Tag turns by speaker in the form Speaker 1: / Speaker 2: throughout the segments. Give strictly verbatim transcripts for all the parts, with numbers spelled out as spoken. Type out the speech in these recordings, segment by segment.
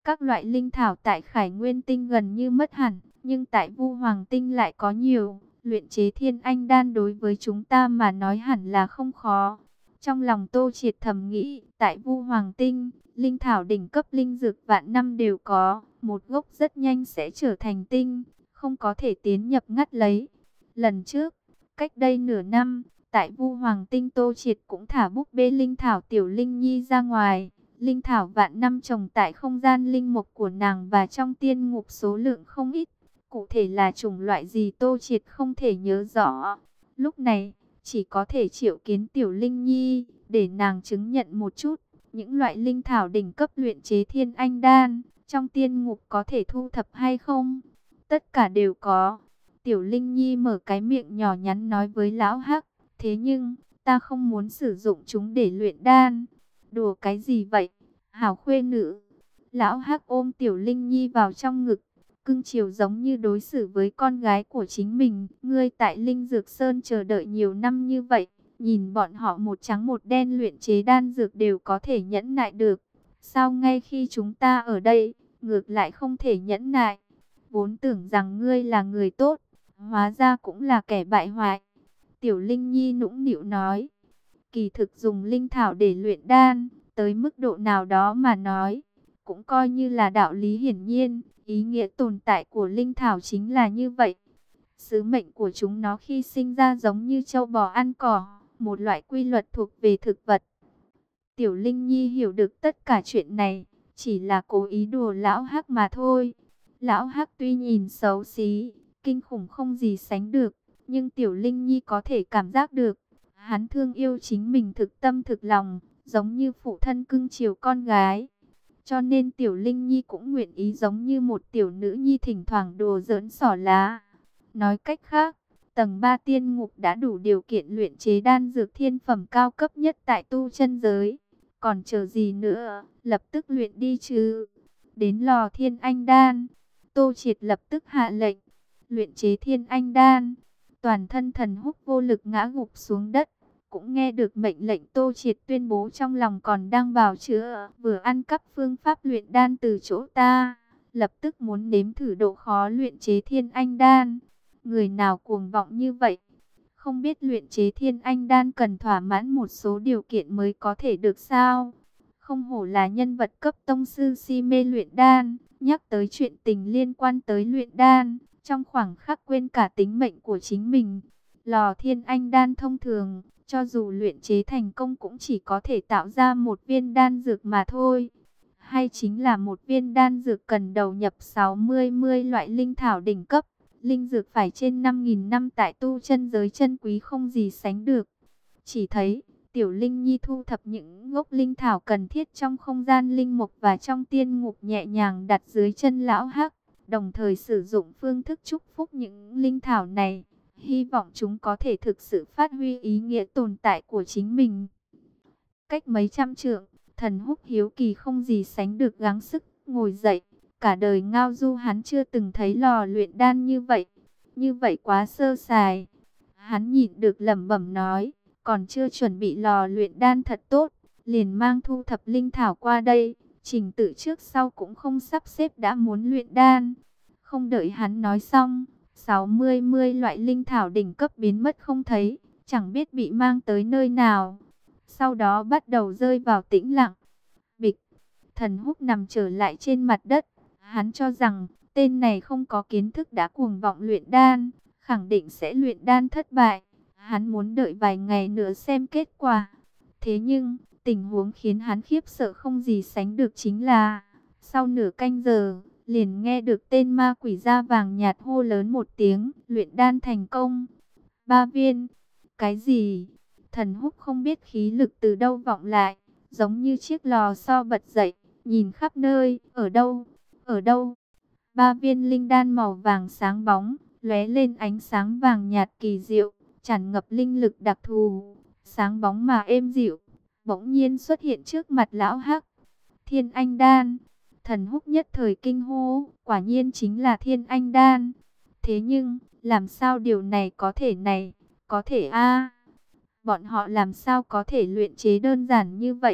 Speaker 1: Các loại linh thảo tại Khải Nguyên Tinh gần như mất hẳn, nhưng tại Vu Hoàng Tinh lại có nhiều. Luyện chế Thiên Anh Đan đối với chúng ta mà nói hẳn là không khó. Trong lòng Tô Triệt thầm nghĩ, tại Vu Hoàng Tinh, linh thảo đỉnh cấp linh dược vạn năm đều có, một gốc rất nhanh sẽ trở thành tinh, không có thể tiến nhập ngắt lấy. Lần trước, cách đây nửa năm, tại Vu Hoàng Tinh Tô Triệt cũng thả búp bê linh thảo Tiểu Linh Nhi ra ngoài. Linh thảo vạn năm trồng tại không gian linh mục của nàng và trong tiên ngục số lượng không ít. Cụ thể là chủng loại gì Tô Triệt không thể nhớ rõ. Lúc này, chỉ có thể triệu kiến Tiểu Linh Nhi, để nàng chứng nhận một chút. Những loại linh thảo đỉnh cấp luyện chế Thiên Anh Đan, trong tiên ngục có thể thu thập hay không? Tất cả đều có. Tiểu Linh Nhi mở cái miệng nhỏ nhắn nói với Lão Hắc. Thế nhưng, ta không muốn sử dụng chúng để luyện đan. Đùa cái gì vậy? Hảo khuê nữ. Lão Hắc ôm Tiểu Linh Nhi vào trong ngực, cưng chiều giống như đối xử với con gái của chính mình. Ngươi tại Linh Dược Sơn chờ đợi nhiều năm như vậy, nhìn bọn họ một trắng một đen luyện chế đan dược đều có thể nhẫn nại được. Sao ngay khi chúng ta ở đây, ngược lại không thể nhẫn nại? Vốn tưởng rằng ngươi là người tốt, hóa ra cũng là kẻ bại hoại. Tiểu Linh Nhi nũng nịu nói. Kỳ thực dùng linh thảo để luyện đan, tới mức độ nào đó mà nói, cũng coi như là đạo lý hiển nhiên. Ý nghĩa tồn tại của linh thảo chính là như vậy. Sứ mệnh của chúng nó khi sinh ra giống như trâu bò ăn cỏ, một loại quy luật thuộc về thực vật. Tiểu Linh Nhi hiểu được tất cả chuyện này, chỉ là cố ý đùa Lão Hắc mà thôi. Lão Hắc tuy nhìn xấu xí, kinh khủng không gì sánh được, nhưng Tiểu Linh Nhi có thể cảm giác được. Hắn thương yêu chính mình thực tâm thực lòng, giống như phụ thân cưng chiều con gái. Cho nên Tiểu Linh Nhi cũng nguyện ý giống như một tiểu nữ nhi thỉnh thoảng đùa giỡn xỏ lá. Nói cách khác, tầng ba tiên ngục đã đủ điều kiện luyện chế đan dược thiên phẩm cao cấp nhất tại tu chân giới. Còn chờ gì nữa, lập tức luyện đi chứ. Đến lò Thiên Anh Đan, Tô Triệt lập tức hạ lệnh, luyện chế Thiên Anh Đan. Toàn thân Thần Húc vô lực ngã gục xuống đất. Cũng nghe được mệnh lệnh Tô Triệt tuyên bố, trong lòng còn đang bào chữa, vừa ăn cắp phương pháp luyện đan từ chỗ ta, lập tức muốn nếm thử độ khó luyện chế Thiên Anh Đan. Người nào cuồng vọng như vậy? Không biết luyện chế Thiên Anh Đan cần thỏa mãn một số điều kiện mới có thể được sao? Không hổ là nhân vật cấp tông sư si mê luyện đan, nhắc tới chuyện tình liên quan tới luyện đan, trong khoảng khắc quên cả tính mệnh của chính mình. Lò Thiên Anh Đan thông thường, cho dù luyện chế thành công cũng chỉ có thể tạo ra một viên đan dược mà thôi. Hay chính là một viên đan dược cần đầu nhập sáu mươi mươi loại linh thảo đỉnh cấp. Linh dược phải trên năm nghìn năm tại tu chân giới chân quý không gì sánh được. Chỉ thấy, Tiểu Linh Nhi thu thập những gốc linh thảo cần thiết trong không gian linh mục và trong tiên ngục, nhẹ nhàng đặt dưới chân Lão Hắc. Đồng thời sử dụng phương thức chúc phúc những linh thảo này. Hy vọng chúng có thể thực sự phát huy ý nghĩa tồn tại của chính mình. Cách mấy trăm trượng, Thần Húc hiếu kỳ không gì sánh được gắng sức ngồi dậy. Cả đời ngao du hắn chưa từng thấy lò luyện đan như vậy. Như vậy quá sơ sài. Hắn nhịn được lẩm bẩm nói, còn chưa chuẩn bị lò luyện đan thật tốt, liền mang thu thập linh thảo qua đây. Trình tự trước sau cũng không sắp xếp đã muốn luyện đan. Không đợi hắn nói xong, sáu mươi mươi loại linh thảo đỉnh cấp biến mất không thấy, chẳng biết bị mang tới nơi nào. Sau đó bắt đầu rơi vào tĩnh lặng. Bịch, Thần Húc nằm trở lại trên mặt đất. Hắn cho rằng tên này không có kiến thức đã cuồng vọng luyện đan, khẳng định sẽ luyện đan thất bại. Hắn muốn đợi vài ngày nữa xem kết quả. Thế nhưng, tình huống khiến hắn khiếp sợ không gì sánh được chính là, sau nửa canh giờ, liền nghe được tên ma quỷ da vàng nhạt hô lớn một tiếng, luyện đan thành công. Ba viên. Cái gì? Thần Húc không biết khí lực từ đâu vọng lại, giống như chiếc lò xo bật dậy, nhìn khắp nơi, ở đâu? Ở đâu? Ba viên linh đan màu vàng sáng bóng, lóe lên ánh sáng vàng nhạt kỳ diệu, tràn ngập linh lực đặc thù, sáng bóng mà êm dịu, bỗng nhiên xuất hiện trước mặt Lão Hắc. Thiên Anh Đan. Thần Húc nhất thời kinh hô, quả nhiên chính là Thiên Anh Đan. Thế nhưng, làm sao điều này có thể này? Có thể a? Bọn họ làm sao có thể luyện chế đơn giản như vậy?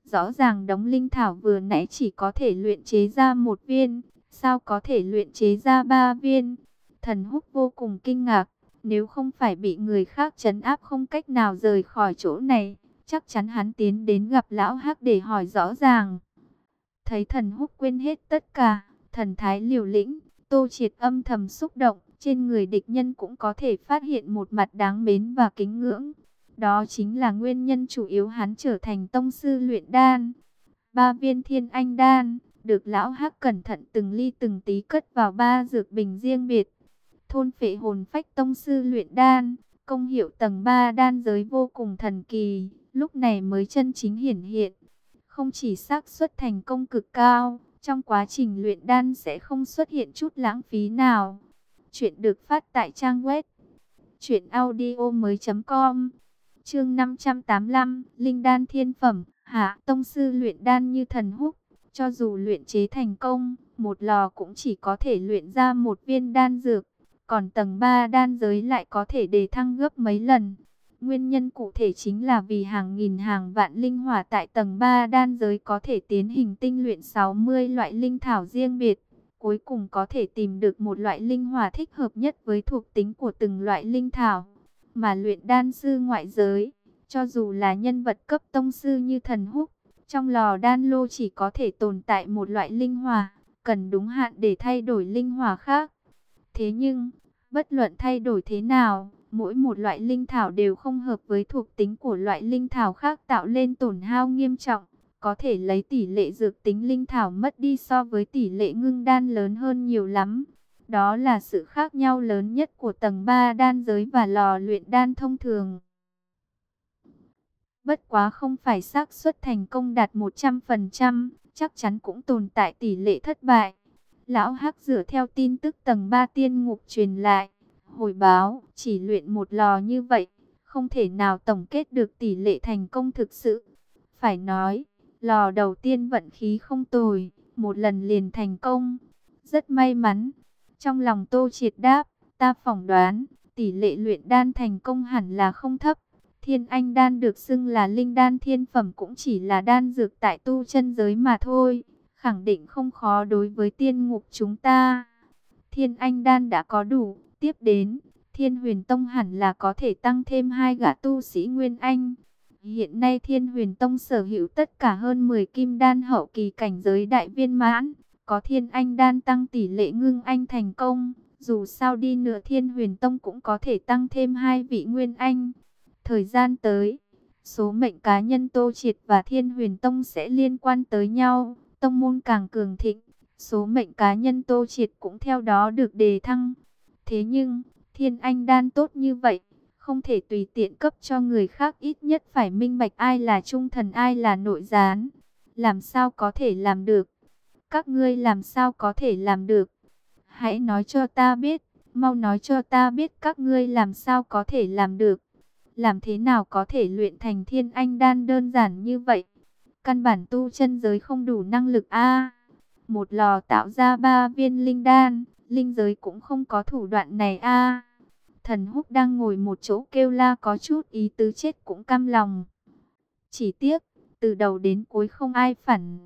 Speaker 1: Rõ ràng đống linh thảo vừa nãy chỉ có thể luyện chế ra một viên, sao có thể luyện chế ra ba viên? Thần Húc vô cùng kinh ngạc, nếu không phải bị người khác trấn áp không cách nào rời khỏi chỗ này, chắc chắn hắn tiến đến gặp lão Hắc để hỏi rõ ràng. Thấy Thần Húc quên hết tất cả, thần thái liều lĩnh, Tô Triệt âm thầm xúc động, trên người địch nhân cũng có thể phát hiện một mặt đáng mến và kính ngưỡng. Đó chính là nguyên nhân chủ yếu hắn trở thành tông sư luyện đan. Ba viên thiên anh đan, được lão Hắc cẩn thận từng ly từng tí cất vào ba dược bình riêng biệt. Thôn phệ hồn phách tông sư luyện đan, công hiệu tầng ba đan giới vô cùng thần kỳ, lúc này mới chân chính hiển hiện. Không chỉ xác suất thành công cực cao, trong quá trình luyện đan sẽ không xuất hiện chút lãng phí nào. Chuyện được phát tại trang web truyện audio mới chấm com. Chương năm trăm tám mươi lăm, Linh đan thiên phẩm. Hạ tông sư luyện đan như Thần Húc, cho dù luyện chế thành công, một lò cũng chỉ có thể luyện ra một viên đan dược, còn tầng ba đan giới lại có thể đề thăng gấp mấy lần. Nguyên nhân cụ thể chính là vì hàng nghìn hàng vạn linh hỏa tại tầng ba đan giới có thể tiến hành tinh luyện sáu mươi loại linh thảo riêng biệt, cuối cùng có thể tìm được một loại linh hỏa thích hợp nhất với thuộc tính của từng loại linh thảo. Mà luyện đan sư ngoại giới, cho dù là nhân vật cấp tông sư như Thần Húc, trong lò đan lô chỉ có thể tồn tại một loại linh hỏa, cần đúng hạn để thay đổi linh hỏa khác. Thế nhưng, bất luận thay đổi thế nào, mỗi một loại linh thảo đều không hợp với thuộc tính của loại linh thảo khác, tạo lên tổn hao nghiêm trọng, có thể lấy tỷ lệ dược tính linh thảo mất đi so với tỷ lệ ngưng đan lớn hơn nhiều lắm. Đó là sự khác nhau lớn nhất của tầng ba đan giới và lò luyện đan thông thường. Bất quá không phải xác suất thành công đạt một trăm phần trăm, chắc chắn cũng tồn tại tỷ lệ thất bại. Lão Hắc dựa theo tin tức tầng ba tiên ngục truyền lại, hồi báo chỉ luyện một lò như vậy, không thể nào tổng kết được tỷ lệ thành công thực sự. Phải nói, lò đầu tiên vận khí không tồi, một lần liền thành công, rất may mắn. Trong lòng Tô Triệt đáp, ta phỏng đoán, tỷ lệ luyện đan thành công hẳn là không thấp. Thiên anh đan được xưng là linh đan thiên phẩm cũng chỉ là đan dược tại tu chân giới mà thôi, khẳng định không khó đối với tiên ngục chúng ta. Thiên anh đan đã có đủ, tiếp đến, Thiên Huyền Tông hẳn là có thể tăng thêm hai gã tu sĩ Nguyên Anh. Hiện nay Thiên Huyền Tông sở hữu tất cả hơn mười kim đan hậu kỳ cảnh giới đại viên mãn, có Thiên Anh đan tăng tỷ lệ ngưng anh thành công, dù sao đi nữa Thiên Huyền Tông cũng có thể tăng thêm hai vị Nguyên Anh. Thời gian tới, số mệnh cá nhân Tô Triệt và Thiên Huyền Tông sẽ liên quan tới nhau, tông môn càng cường thịnh, số mệnh cá nhân Tô Triệt cũng theo đó được đề thăng. Thế nhưng, Thiên Anh đan tốt như vậy, không thể tùy tiện cấp cho người khác, ít nhất phải minh bạch ai là trung thần ai là nội gián. Làm sao có thể làm được? Các ngươi làm sao có thể làm được? Hãy nói cho ta biết, mau nói cho ta biết các ngươi làm sao có thể làm được. Làm thế nào có thể luyện thành Thiên Anh đan đơn giản như vậy? Căn bản tu chân giới không đủ năng lực a. Một lò tạo ra ba viên linh đan, linh giới cũng không có thủ đoạn này a. Thần Húc đang ngồi một chỗ kêu la có chút ý tứ chết cũng cam lòng. Chỉ tiếc, từ đầu đến cuối không ai phản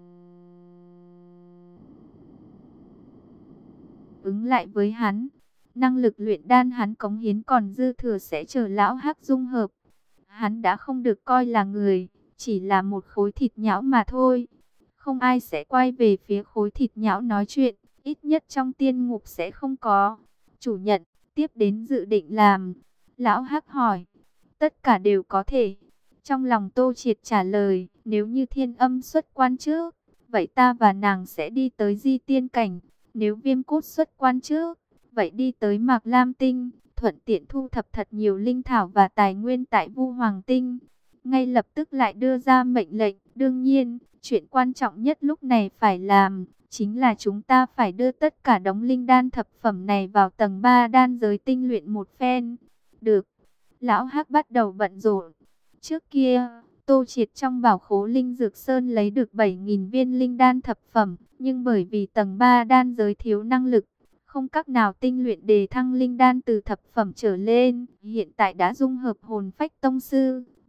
Speaker 1: ứng lại với hắn. Năng lực luyện đan hắn cống hiến còn dư thừa sẽ chờ lão Hắc dung hợp. Hắn đã không được coi là người, chỉ là một khối thịt nhão mà thôi. Không ai sẽ quay về phía khối thịt nhão nói chuyện, ít nhất trong tiên ngục sẽ không có. Chủ nhận, tiếp đến dự định làm. Lão Hắc hỏi, tất cả đều có thể. Trong lòng Tô Triệt trả lời, nếu như Thiên Âm xuất quan trước, vậy ta và nàng sẽ đi tới Di Tiên Cảnh. Nếu Viêm Cốt xuất quan trước, vậy đi tới Mạc Lam Tinh, thuận tiện thu thập thật nhiều linh thảo và tài nguyên tại Vu Hoàng Tinh. Ngay lập tức lại đưa ra mệnh lệnh, đương nhiên, chuyện quan trọng nhất lúc này phải làm, chính là chúng ta phải đưa tất cả đống linh đan thập phẩm này vào tầng ba đan giới tinh luyện một phen. Được, lão Hắc bắt đầu bận rộn. Trước kia, Tô Triệt trong bảo khố Linh Dược Sơn lấy được bảy nghìn viên linh đan thập phẩm, nhưng bởi vì tầng ba đan giới thiếu năng lực, không cách nào tinh luyện đề thăng linh đan từ thập phẩm trở lên, hiện tại đã dung hợp hồn phách tông sư,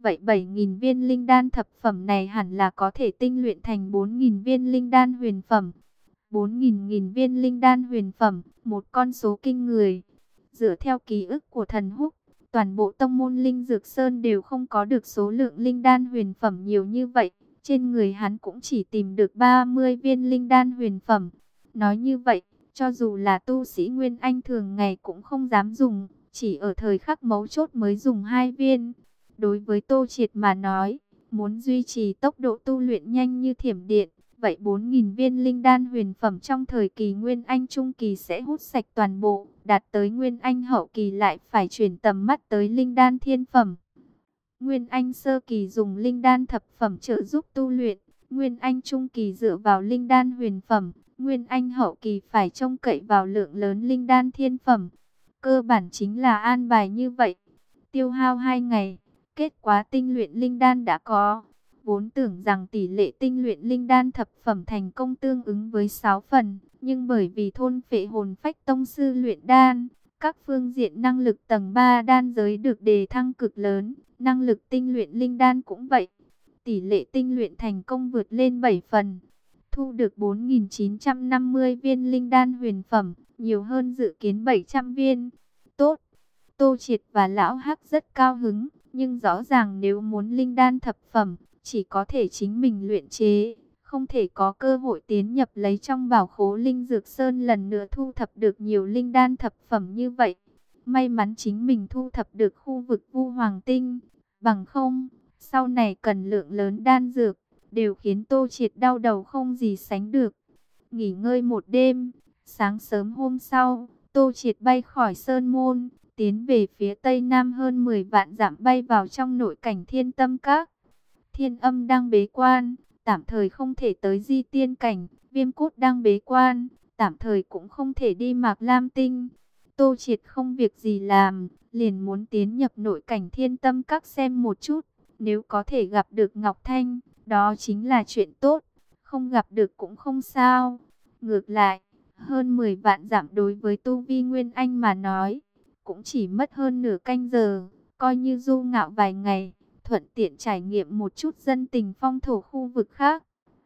Speaker 1: Vậy bảy nghìn viên linh đan thập phẩm này hẳn là có thể tinh luyện thành bốn nghìn viên linh đan huyền phẩm. bốn nghìn nghìn viên linh đan huyền phẩm, một con số kinh người. Dựa theo ký ức của thần Húc, toàn bộ tông môn Linh Dược Sơn đều không có được số lượng linh đan huyền phẩm nhiều như vậy. Trên người hắn cũng chỉ tìm được ba mươi viên linh đan huyền phẩm. Nói như vậy, cho dù là tu sĩ Nguyên Anh thường ngày cũng không dám dùng, chỉ ở thời khắc mấu chốt mới dùng hai viên. Đối với Tô Triệt mà nói, muốn duy trì tốc độ tu luyện nhanh như thiểm điện, vậy bốn nghìn viên linh đan huyền phẩm trong thời kỳ Nguyên Anh Trung Kỳ sẽ hút sạch toàn bộ, đạt tới Nguyên Anh Hậu Kỳ lại phải chuyển tầm mắt tới linh đan thiên phẩm. Nguyên Anh Sơ Kỳ dùng linh đan thập phẩm trợ giúp tu luyện, Nguyên Anh Trung Kỳ dựa vào linh đan huyền phẩm, Nguyên Anh Hậu Kỳ phải trông cậy vào lượng lớn linh đan thiên phẩm. Cơ bản chính là an bài như vậy. Tiêu hao hai ngày, kết quả tinh luyện linh đan đã có. Vốn tưởng rằng tỷ lệ tinh luyện linh đan thập phẩm thành công tương ứng với sáu phần, nhưng bởi vì thôn phệ hồn phách tông sư luyện đan, các phương diện năng lực tầng ba đan giới được đề thăng cực lớn, năng lực tinh luyện linh đan cũng vậy. Tỷ lệ tinh luyện thành công vượt lên bảy phần, thu được bốn nghìn chín trăm năm mươi viên linh đan huyền phẩm, nhiều hơn dự kiến bảy trăm viên. Tốt, Tô Triệt và Lão Hắc rất cao hứng, nhưng rõ ràng nếu muốn linh đan thập phẩm, chỉ có thể chính mình luyện chế, không thể có cơ hội tiến nhập lấy trong bảo khố Linh Dược Sơn lần nữa thu thập được nhiều linh đan thập phẩm như vậy. May mắn chính mình thu thập được khu vực Vu Hoàng Tinh, bằng không, sau này cần lượng lớn đan dược, đều khiến Tô Triệt đau đầu không gì sánh được. Nghỉ ngơi một đêm, sáng sớm hôm sau, Tô Triệt bay khỏi Sơn Môn, tiến về phía tây nam hơn mười vạn dặm bay vào trong nội cảnh Thiên Tâm Các. Thiên Âm đang bế quan, tạm thời không thể tới Di Tiên Cảnh, Viêm Cốt đang bế quan, tạm thời cũng không thể đi Mạc Lam Tinh. Tô Triệt không việc gì làm, liền muốn tiến nhập nội cảnh Thiên Tâm Các xem một chút, nếu có thể gặp được Ngọc Thanh, đó chính là chuyện tốt, không gặp được cũng không sao. Ngược lại, hơn mười vạn dặm đối với tu vi Nguyên Anh mà nói, cũng chỉ mất hơn nửa canh giờ, coi như du ngạo vài ngày, thuận tiện trải nghiệm một chút dân tình phong thổ khu vực khác.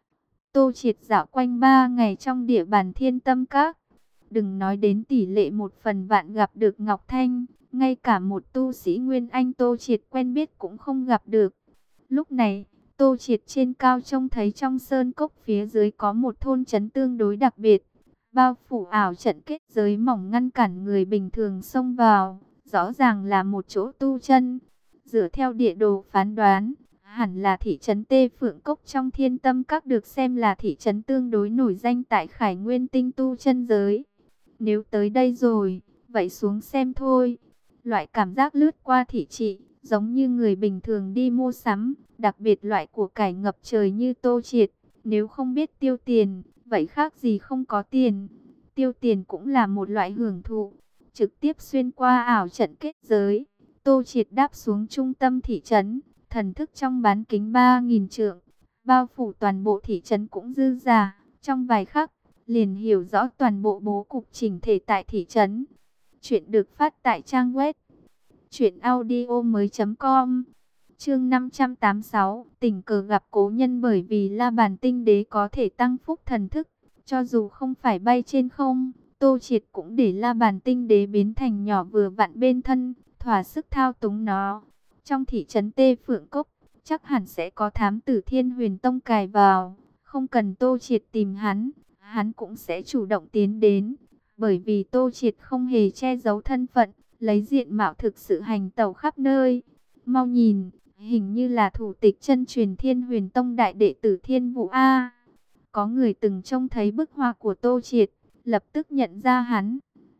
Speaker 1: Tô Triệt dạo quanh ba ngày trong địa bàn Thiên Tâm Các, đừng nói đến tỷ lệ một phần vạn gặp được Ngọc Thanh, ngay cả một tu sĩ Nguyên Anh Tô Triệt quen biết cũng không gặp được. Lúc này, Tô Triệt trên cao trông thấy trong sơn cốc phía dưới có một thôn trấn tương đối đặc biệt, bao phủ ảo trận kết giới mỏng ngăn cản người bình thường xông vào, rõ ràng là một chỗ tu chân. Dựa theo địa đồ phán đoán, hẳn là thị trấn Tê Phượng Cốc trong Thiên Tâm Các, được xem là thị trấn tương đối nổi danh tại Khải Nguyên Tinh tu chân giới. Nếu tới đây rồi, vậy xuống xem thôi. Loại cảm giác lướt qua thị trị, giống như người bình thường đi mua sắm, đặc biệt loại của cải ngập trời như Tô Triệt, nếu không biết tiêu tiền, vậy khác gì không có tiền. Tiêu tiền cũng là một loại hưởng thụ. Trực tiếp xuyên qua ảo trận kết giới, Tô Triệt đáp xuống trung tâm thị trấn, thần thức trong bán kính ba nghìn trượng, bao phủ toàn bộ thị trấn cũng dư dả. Trong vài khắc, liền hiểu rõ toàn bộ bố cục chỉnh thể tại thị trấn. Chuyện được phát tại trang web truyện audio mới chấm com. Chương năm trăm tám mươi sáu, tình cờ gặp cố nhân. Bởi vì La Bàn Tinh Đế có thể tăng phúc thần thức, cho dù không phải bay trên không, Tô Triệt cũng để La Bàn Tinh Đế biến thành nhỏ vừa vặn bên thân, thỏa sức thao túng nó. Trong thị trấn Tê Phượng Cốc, chắc hẳn sẽ có thám tử Thiên Huyền Tông cài vào, không cần Tô Triệt tìm hắn, hắn cũng sẽ chủ động tiến đến, bởi vì Tô Triệt không hề che giấu thân phận, lấy diện mạo thực sự hành tẩu khắp nơi. Mau nhìn, hình như là thủ tịch chân truyền Thiên Huyền Tông đại đệ tử Thiên Vũ A. Có người từng trông thấy bức họa của Tô Triệt, lập tức nhận ra hắn.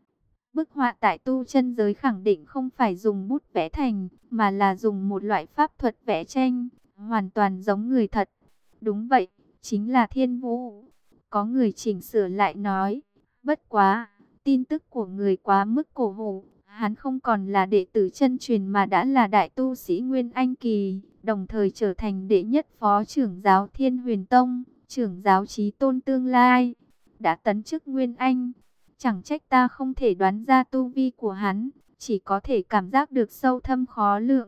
Speaker 1: Bức họa tại tu chân giới khẳng định không phải dùng bút vẽ thành, mà là dùng một loại pháp thuật vẽ tranh, hoàn toàn giống người thật. Đúng vậy, chính là Thiên Vũ. Có người chỉnh sửa lại nói, bất quá, tin tức của người quá mức cổ hủ. Hắn không còn là đệ tử chân truyền mà đã là đại tu sĩ Nguyên Anh Kỳ, đồng thời trở thành đệ nhất phó trưởng giáo Thiên Huyền Tông, trưởng giáo chí tôn tương lai, đã tấn chức Nguyên Anh. Chẳng trách ta không thể đoán ra tu vi của hắn, chỉ có thể cảm giác được sâu thâm khó lượng.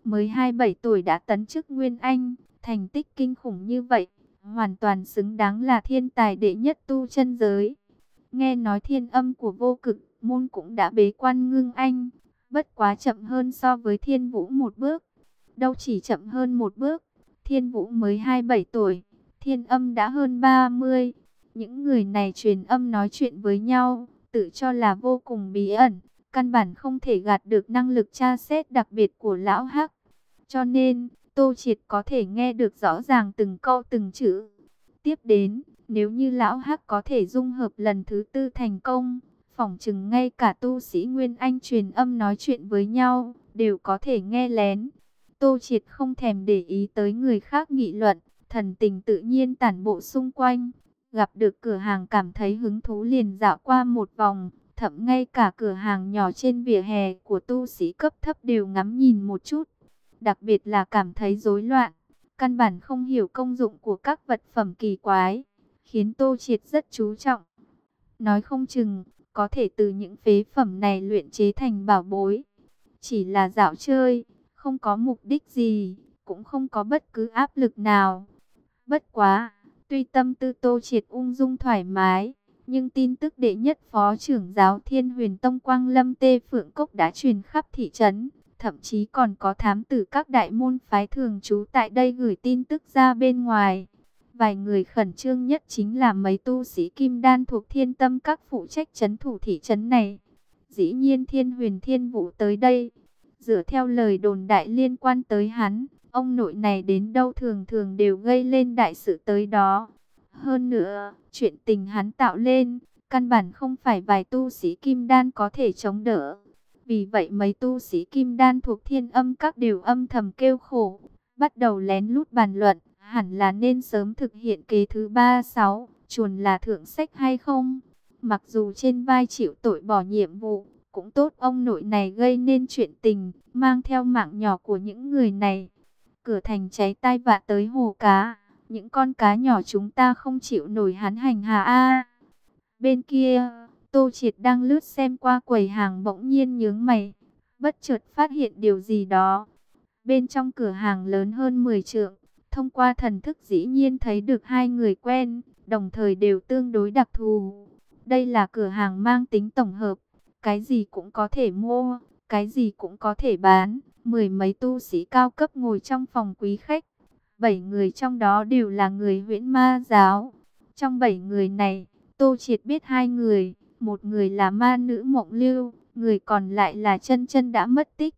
Speaker 1: mới hai mươi bảy tuổi đã tấn chức Nguyên Anh, thành tích kinh khủng như vậy, hoàn toàn xứng đáng là thiên tài đệ nhất tu chân giới. Nghe nói Thiên Âm của Vô Cực môn cũng đã bế quan ngưng anh, bất quá chậm hơn so với Thiên Vũ một bước. Đâu chỉ chậm hơn một bước, Thiên Vũ mới hai mươi bảy tuổi, Thiên Âm đã hơn ba mươi. Những người này truyền âm nói chuyện với nhau, tự cho là vô cùng bí ẩn, căn bản không thể gạt được năng lực tra xét đặc biệt của lão Hắc. Cho nên, Tô Triệt có thể nghe được rõ ràng từng câu từng chữ. Tiếp đến, nếu như lão Hắc có thể dung hợp lần thứ tư thành công, phỏng chừng ngay cả tu sĩ Nguyên Anh truyền âm nói chuyện với nhau, đều có thể nghe lén. Tô Triệt không thèm để ý tới người khác nghị luận, thần tình tự nhiên tản bộ xung quanh. Gặp được cửa hàng cảm thấy hứng thú liền dạo qua một vòng, thậm ngay cả cửa hàng nhỏ trên vỉa hè của tu sĩ cấp thấp đều ngắm nhìn một chút. Đặc biệt là cảm thấy rối loạn, căn bản không hiểu công dụng của các vật phẩm kỳ quái, khiến Tô Triệt rất chú trọng. Nói không chừng, có thể từ những phế phẩm này luyện chế thành bảo bối. Chỉ là dạo chơi, không có mục đích gì, cũng không có bất cứ áp lực nào. Bất quá, tuy tâm tư Tô Triệt ung dung thoải mái, nhưng tin tức đệ nhất phó trưởng giáo Thiên Huyền Tông Quang Lâm Tê Phượng Cốc đã truyền khắp thị trấn. Thậm chí còn có thám tử các đại môn phái thường trú tại đây gửi tin tức ra bên ngoài. Vài người khẩn trương nhất chính là mấy tu sĩ kim đan thuộc Thiên Tâm các phụ trách trấn thủ thị trấn này. Dĩ nhiên Thiên Huyền Thiên Vũ tới đây. Dựa theo lời đồn đại liên quan tới hắn, ông nội này đến đâu thường thường đều gây lên đại sự tới đó. Hơn nữa, chuyện tình hắn tạo lên, căn bản không phải vài tu sĩ kim đan có thể chống đỡ. Vì vậy mấy tu sĩ kim đan thuộc Thiên Âm các đều âm thầm kêu khổ, bắt đầu lén lút bàn luận, hẳn là nên sớm thực hiện kế thứ ba sáu, chuồn là thượng sách hay không. Mặc dù trên vai chịu tội bỏ nhiệm vụ, cũng tốt ông nội này gây nên chuyện tình, mang theo mạng nhỏ của những người này. Cửa thành cháy tai vạ tới hồ cá, những con cá nhỏ chúng ta không chịu nổi hắn hành hạ a. Bên kia, Tô Triệt đang lướt xem qua quầy hàng bỗng nhiên nhướng mày, bất chợt phát hiện điều gì đó. Bên trong cửa hàng lớn hơn mười trượng, thông qua thần thức dĩ nhiên thấy được hai người quen, đồng thời đều tương đối đặc thù. Đây là cửa hàng mang tính tổng hợp, cái gì cũng có thể mua, cái gì cũng có thể bán. Mười mấy tu sĩ cao cấp ngồi trong phòng quý khách, bảy người trong đó đều là người Huyễn Ma giáo. Trong bảy người này, Tô Triệt biết hai người, một người là ma nữ Mộng Lưu, người còn lại là Chân Chân đã mất tích.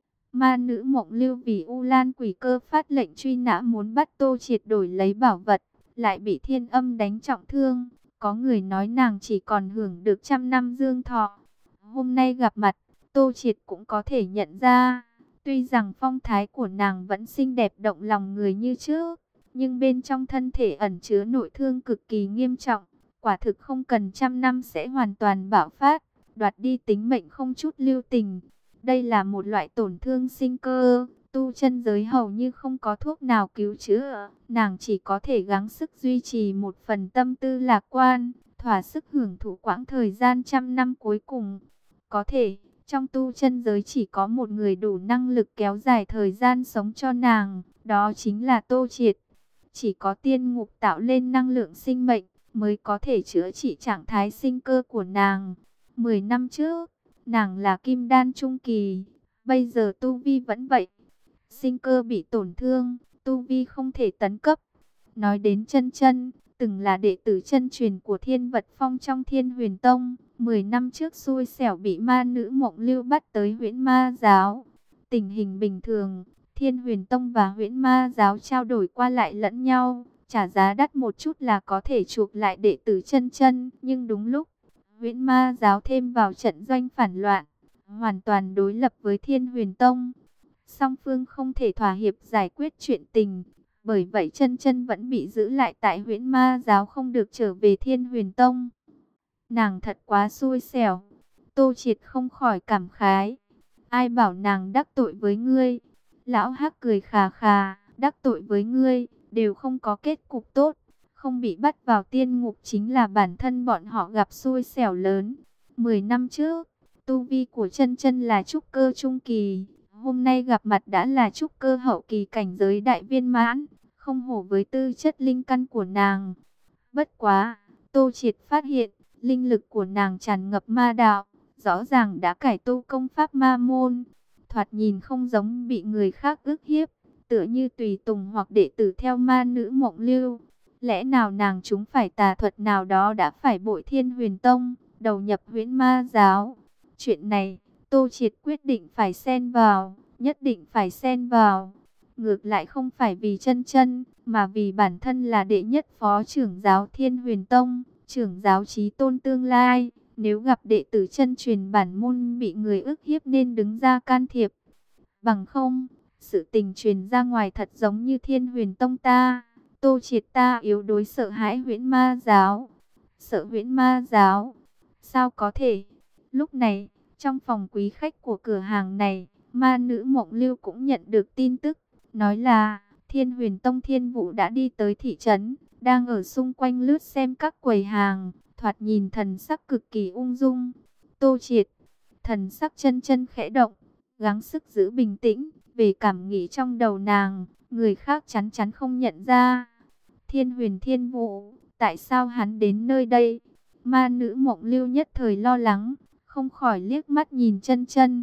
Speaker 1: Ma nữ Mộng Lưu vì U Lan Quỷ Cơ phát lệnh truy nã muốn bắt Tô Triệt đổi lấy bảo vật, lại bị Thiên Âm đánh trọng thương. Có người nói nàng chỉ còn hưởng được trăm năm dương thọ. Hôm nay gặp mặt, Tô Triệt cũng có thể nhận ra, tuy rằng phong thái của nàng vẫn xinh đẹp động lòng người như trước, nhưng bên trong thân thể ẩn chứa nội thương cực kỳ nghiêm trọng. Quả thực không cần trăm năm sẽ hoàn toàn bạo phát, đoạt đi tính mệnh không chút lưu tình. Đây là một loại tổn thương sinh cơ, tu chân giới hầu như không có thuốc nào cứu chữa. Nàng chỉ có thể gắng sức duy trì một phần tâm tư lạc quan, thỏa sức hưởng thụ quãng thời gian trăm năm cuối cùng. Có thể, trong tu chân giới chỉ có một người đủ năng lực kéo dài thời gian sống cho nàng, đó chính là Tô Triệt. Chỉ có tiên ngục tạo lên năng lượng sinh mệnh, mới có thể chữa trị trạng thái sinh cơ của nàng. Mười năm trước, nàng là kim đan trung kỳ, bây giờ tu vi vẫn vậy. Sinh cơ bị tổn thương, tu vi không thể tấn cấp. Nói đến Chân Chân, từng là đệ tử chân truyền của Thiên Vật Phong trong Thiên Huyền Tông. Mười năm trước xui xẻo bị ma nữ Mộng Lưu bắt tới Huyễn Ma giáo. Tình hình bình thường, Thiên Huyền Tông và Huyễn Ma giáo trao đổi qua lại lẫn nhau, trả giá đắt một chút là có thể chuộc lại đệ tử Chân Chân. Nhưng đúng lúc, Huyễn Ma giáo thêm vào trận doanh phản loạn, hoàn toàn đối lập với Thiên Huyền Tông. Song phương không thể thỏa hiệp giải quyết chuyện tình, bởi vậy Chân Chân vẫn bị giữ lại tại Huyễn Ma giáo không được trở về Thiên Huyền Tông. Nàng thật quá xui xẻo. Tô Triệt không khỏi cảm khái. Ai bảo nàng đắc tội với ngươi? Lão Hắc cười khà khà, đắc tội với ngươi, đều không có kết cục tốt. Không bị bắt vào tiên ngục chính là bản thân bọn họ gặp xui xẻo lớn. Mười năm trước, tu vi của Chân Chân là trúc cơ trung kỳ. Hôm nay gặp mặt đã là trúc cơ hậu kỳ cảnh giới đại viên mãn, không hổ với tư chất linh căn của nàng. Bất quá, Tô Triệt phát hiện, linh lực của nàng tràn ngập ma đạo, rõ ràng đã cải tu công pháp ma môn. Thoạt nhìn không giống bị người khác ức hiếp, tựa như tùy tùng hoặc đệ tử theo ma nữ Mộng Lưu. Lẽ nào nàng chúng phải tà thuật nào đó đã phải bội Thiên Huyền Tông, đầu nhập huyễn ma giáo? Chuyện này, Tô Triệt quyết định phải xen vào, nhất định phải xen vào. Ngược lại không phải vì chân chân, mà vì bản thân là đệ nhất phó trưởng giáo Thiên Huyền Tông, trưởng giáo chí tôn tương lai. Nếu gặp đệ tử chân truyền bản môn bị người ức hiếp nên đứng ra can thiệp. Bằng không, sự tình truyền ra ngoài thật giống như Thiên Huyền Tông ta. Tô Triệt ta yếu đối sợ hãi huyễn ma giáo. Sợ huyễn ma giáo? Sao có thể? Lúc này, trong phòng quý khách của cửa hàng này, ma nữ Mộng Lưu cũng nhận được tin tức. Nói là, Thiên Huyền Tông Thiên Vũ đã đi tới thị trấn, đang ở xung quanh lướt xem các quầy hàng, thoạt nhìn thần sắc cực kỳ ung dung. Tô Triệt, thần sắc chân chân khẽ động, gắng sức giữ bình tĩnh, về cảm nghĩ trong đầu nàng, người khác chắn chắn không nhận ra. Thiên Huyền Thiên Vũ, tại sao hắn đến nơi đây? Ma nữ Mộng Lưu nhất thời lo lắng, không khỏi liếc mắt nhìn chân chân.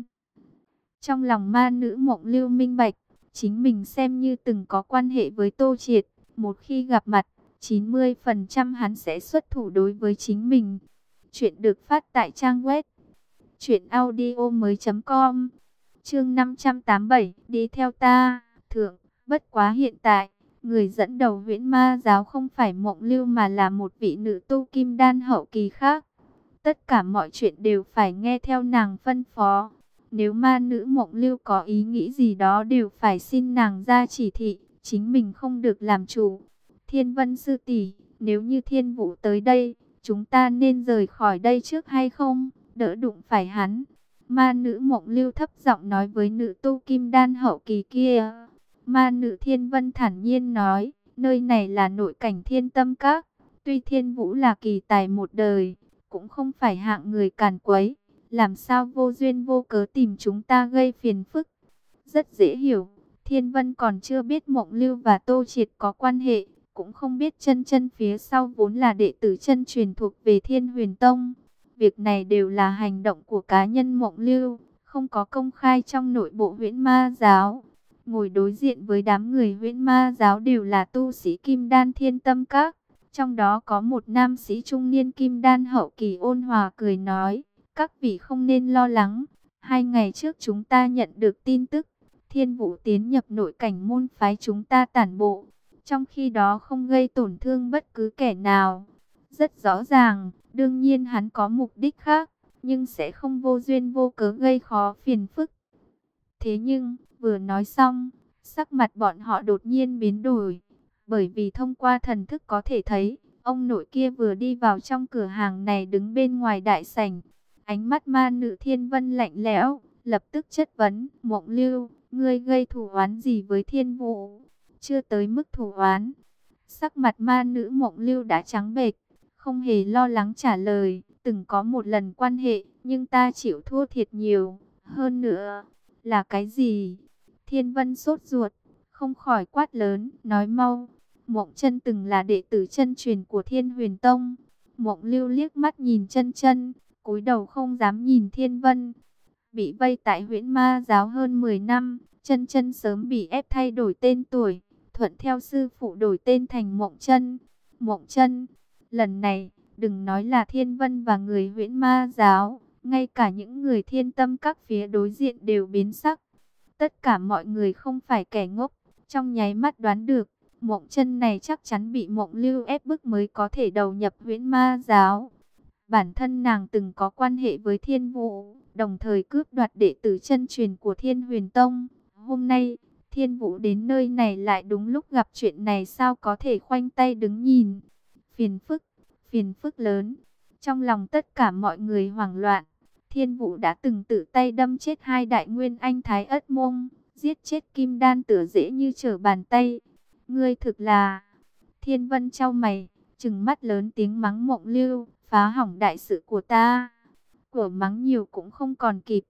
Speaker 1: Trong lòng ma nữ Mộng Lưu minh bạch, chính mình xem như từng có quan hệ với Tô Triệt, một khi gặp mặt, chín mươi phần trăm hắn sẽ xuất thủ đối với chính mình. Chuyện được phát tại trang web truyện audio mới chấm com. Chương năm trăm tám mươi bảy, đi theo ta, thượng. Bất quá hiện tại, người dẫn đầu huyễn ma giáo không phải Mộng Lưu mà là một vị nữ tu kim đan hậu kỳ khác. Tất cả mọi chuyện đều phải nghe theo nàng phân phó. Nếu ma nữ Mộng Lưu có ý nghĩ gì đó đều phải xin nàng ra chỉ thị, chính mình không được làm chủ. Thiên Vân sư tỷ, nếu như Thiên Vũ tới đây, chúng ta nên rời khỏi đây trước hay không? Đỡ đụng phải hắn. Ma nữ Mộng Lưu thấp giọng nói với nữ tu kim đan hậu kỳ kia. Ma nữ Thiên Vân thản nhiên nói, nơi này là nội cảnh Thiên Tâm Các. Tuy Thiên Vũ là kỳ tài một đời, cũng không phải hạng người càn quấy. Làm sao vô duyên vô cớ tìm chúng ta gây phiền phức? Rất dễ hiểu, Thiên Vân còn chưa biết Mộng Lưu và Tô Triệt có quan hệ, cũng không biết chân chân phía sau vốn là đệ tử chân truyền thuộc về Thiên Huyền Tông. Việc này đều là hành động của cá nhân Mộng Lưu, không có công khai trong nội bộ huyễn ma giáo. Ngồi đối diện với đám người huyễn ma giáo đều là tu sĩ kim đan Thiên Tâm Các. Trong đó có một nam sĩ trung niên kim đan hậu kỳ ôn hòa cười nói, các vị không nên lo lắng. Hai ngày trước chúng ta nhận được tin tức, Thiên Vũ tiến nhập nội cảnh môn phái chúng ta tản bộ. Trong khi đó không gây tổn thương bất cứ kẻ nào. Rất rõ ràng, đương nhiên hắn có mục đích khác, nhưng sẽ không vô duyên vô cớ gây khó phiền phức. Thế nhưng, vừa nói xong, sắc mặt bọn họ đột nhiên biến đổi. Bởi vì thông qua thần thức có thể thấy, ông nội kia vừa đi vào trong cửa hàng này đứng bên ngoài đại sảnh. Ánh mắt ma nữ Thiên Vân lạnh lẽo, lập tức chất vấn, Mộng Lưu, ngươi gây thù oán gì với Thiên Vũ? Chưa tới mức thù oán. Sắc mặt ma nữ Mộng Lưu đã trắng bệch, không hề lo lắng trả lời, từng có một lần quan hệ, nhưng ta chịu thua thiệt nhiều. Hơn nữa, là cái gì? Thiên Vân sốt ruột, không khỏi quát lớn, nói mau. Mộng Chân từng là đệ tử chân truyền của Thiên Huyền Tông. Mộng Lưu liếc mắt nhìn Chân Chân, cúi đầu không dám nhìn Thiên Vân. Bị vây tại huyễn ma giáo hơn mười năm, Chân Chân sớm bị ép thay đổi tên tuổi, thuận theo sư phụ đổi tên thành Mộng Chân. Mộng Chân, lần này, đừng nói là Thiên Vân và người huyễn ma giáo, ngay cả những người Thiên Tâm Các phía đối diện đều biến sắc. Tất cả mọi người không phải kẻ ngốc, trong nháy mắt đoán được, Mộng Chân này chắc chắn bị Mộng Lưu ép bức mới có thể đầu nhập huyễn ma giáo. Bản thân nàng từng có quan hệ với Thiên Vũ, đồng thời cướp đoạt đệ tử chân truyền của Thiên Huyền Tông. Hôm nay, Thiên Vũ đến nơi này lại đúng lúc gặp chuyện này, sao có thể khoanh tay đứng nhìn. Phiền phức, phiền phức lớn. Trong lòng tất cả mọi người hoảng loạn. Thiên Vũ đã từng tự tay đâm chết hai đại nguyên anh Thái Ất Mông, giết chết Kim Đan Tử dễ như trở bàn tay. Ngươi thực là... Thiên Vân chau mày, trừng mắt lớn tiếng mắng Mộng Lưu, phá hỏng đại sự của ta. Của mắng nhiều cũng không còn kịp.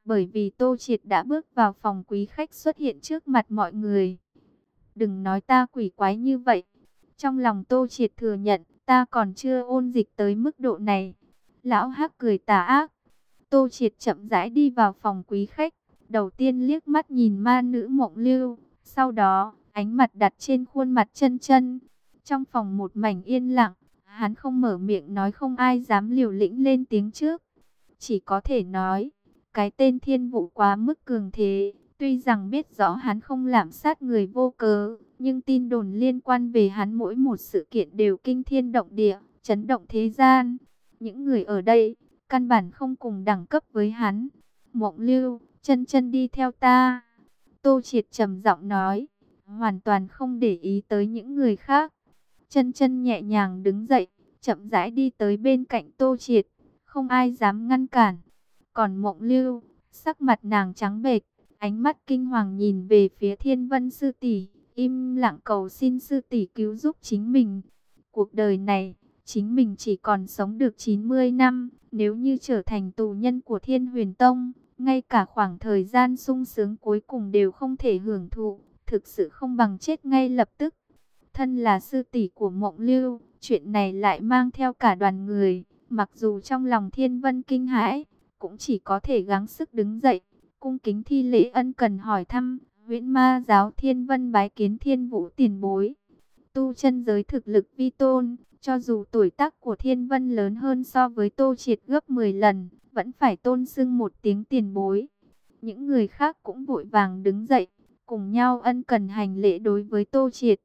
Speaker 1: bởi vì Tô Triệt đã bước vào phòng quý khách xuất hiện trước mặt mọi người. Đừng nói ta quỷ quái như vậy. Trong lòng Tô Triệt thừa nhận, ta còn chưa ôn dịch tới mức độ này. Lão Hắc cười tà ác. Tô Triệt chậm rãi đi vào phòng quý khách. Đầu tiên liếc mắt nhìn ma nữ Mộng Lưu. Sau đó, ánh mặt đặt trên khuôn mặt Chân Chân. Trong phòng một mảnh yên lặng. Hắn không mở miệng nói, không ai dám liều lĩnh lên tiếng trước. Chỉ có thể nói, cái tên Thiên Vũ quá mức cường thế. Tuy rằng biết rõ hắn không lạm sát người vô cớ, nhưng tin đồn liên quan về hắn mỗi một sự kiện đều kinh thiên động địa, chấn động thế gian. Những người ở đây, căn bản không cùng đẳng cấp với hắn. Mộng Lưu, Chân Chân đi theo ta. Tô Triệt trầm giọng nói, hoàn toàn không để ý tới những người khác. Chân Chân nhẹ nhàng đứng dậy, chậm rãi đi tới bên cạnh Tô Triệt, không ai dám ngăn cản. Còn Mộng Lưu, sắc mặt nàng trắng bệch, ánh mắt kinh hoàng nhìn về phía Thiên Vân sư tỷ, im lặng cầu xin sư tỷ cứu giúp chính mình. Cuộc đời này, chính mình chỉ còn sống được chín mươi năm, nếu như trở thành tù nhân của Thiên Huyền Tông, ngay cả khoảng thời gian sung sướng cuối cùng đều không thể hưởng thụ, thực sự không bằng chết ngay lập tức. Thân là sư tỷ của Mộng Lưu, chuyện này lại mang theo cả đoàn người, mặc dù trong lòng Thiên Vân kinh hãi, cũng chỉ có thể gắng sức đứng dậy, cung kính thi lễ ân cần hỏi thăm. Huyễn Ma giáo Thiên Vân bái kiến Thiên Vũ tiền bối. Tu chân giới thực lực vi tôn, cho dù tuổi tác của Thiên Vân lớn hơn so với Tô Triệt gấp mười lần, vẫn phải tôn xưng một tiếng tiền bối. Những người khác cũng vội vàng đứng dậy, cùng nhau ân cần hành lễ đối với Tô Triệt.